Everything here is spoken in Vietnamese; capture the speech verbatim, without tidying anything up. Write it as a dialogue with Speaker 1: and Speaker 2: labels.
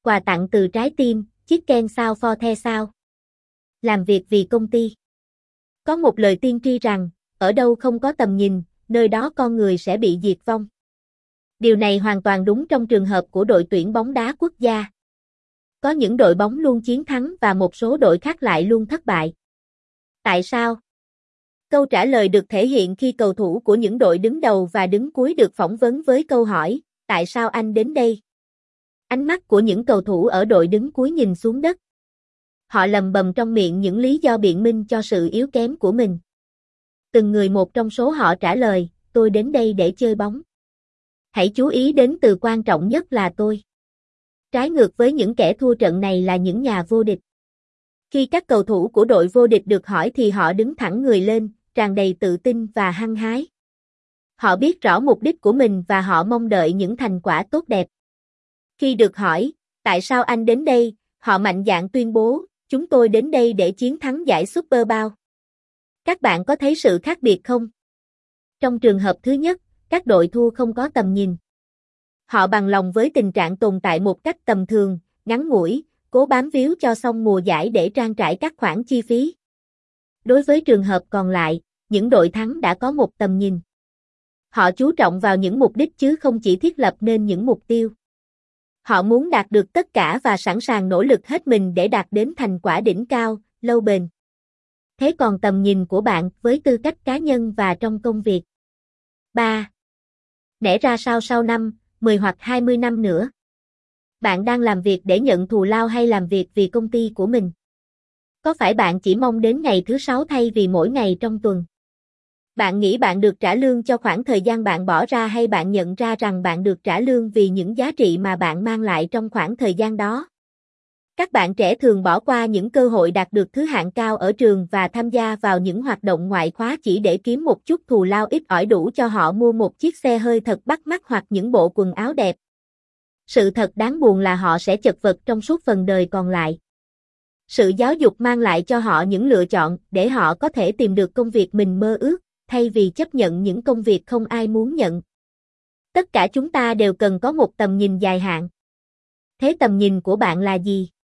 Speaker 1: Quà tặng từ trái tim, Chicken sao for the sao. Làm việc vì công ty. Có một lời tiên tri rằng, ở đâu không có tầm nhìn, nơi đó con người sẽ bị diệt vong. Điều này hoàn toàn đúng trong trường hợp của đội tuyển bóng đá quốc gia. Có những đội bóng luôn chiến thắng và một số đội khác lại luôn thất bại. Tại sao? Câu trả lời được thể hiện khi cầu thủ của những đội đứng đầu và đứng cuối được phỏng vấn với câu hỏi, tại sao anh đến đây? Ánh mắt của những cầu thủ ở đội đứng cuối nhìn xuống đất. Họ lầm bầm trong miệng những lý do biện minh cho sự yếu kém của mình. Từng người một trong số họ trả lời, tôi đến đây để chơi bóng. Hãy chú ý đến từ quan trọng nhất là tôi. Trái ngược với những kẻ thua trận này là những nhà vô địch. Khi các cầu thủ của đội vô địch được hỏi thì họ đứng thẳng người lên, tràn đầy tự tin và hăng hái. Họ biết rõ mục đích của mình và họ mong đợi những thành quả tốt đẹp. Khi được hỏi, tại sao anh đến đây, họ mạnh dạn tuyên bố, chúng tôi đến đây để chiến thắng giải Super Bowl. Các bạn có thấy sự khác biệt không? Trong trường hợp thứ nhất, các đội thua không có tầm nhìn. Họ bằng lòng với tình trạng tồn tại một cách tầm thường, ngắn ngủi, cố bám víu cho xong mùa giải để trang trải các khoản chi phí. Đối với trường hợp còn lại, những đội thắng đã có một tầm nhìn. Họ chú trọng vào những mục đích chứ không chỉ thiết lập nên những mục tiêu. Họ muốn đạt được tất cả và sẵn sàng nỗ lực hết mình để đạt đến thành quả đỉnh cao, lâu bền. Thế còn tầm nhìn của bạn với tư cách cá nhân và trong công việc? ba. Nẻ ra sao sau năm, mười hoặc hai mươi năm nữa? Bạn đang làm việc để nhận thù lao hay làm việc vì công ty của mình? Có phải bạn chỉ mong đến ngày thứ sáu thay vì mỗi ngày trong tuần? Bạn nghĩ bạn được trả lương cho khoảng thời gian bạn bỏ ra hay bạn nhận ra rằng bạn được trả lương vì những giá trị mà bạn mang lại trong khoảng thời gian đó? Các bạn trẻ thường bỏ qua những cơ hội đạt được thứ hạng cao ở trường và tham gia vào những hoạt động ngoại khóa chỉ để kiếm một chút thù lao ít ỏi đủ cho họ mua một chiếc xe hơi thật bắt mắt hoặc những bộ quần áo đẹp. Sự thật đáng buồn là họ sẽ chật vật trong suốt phần đời còn lại. Sự giáo dục mang lại cho họ những lựa chọn để họ có thể tìm được công việc mình mơ ước, thay vì chấp nhận những công việc không ai muốn nhận. Tất cả chúng ta đều cần có một tầm nhìn dài hạn. Thế tầm nhìn của bạn là gì?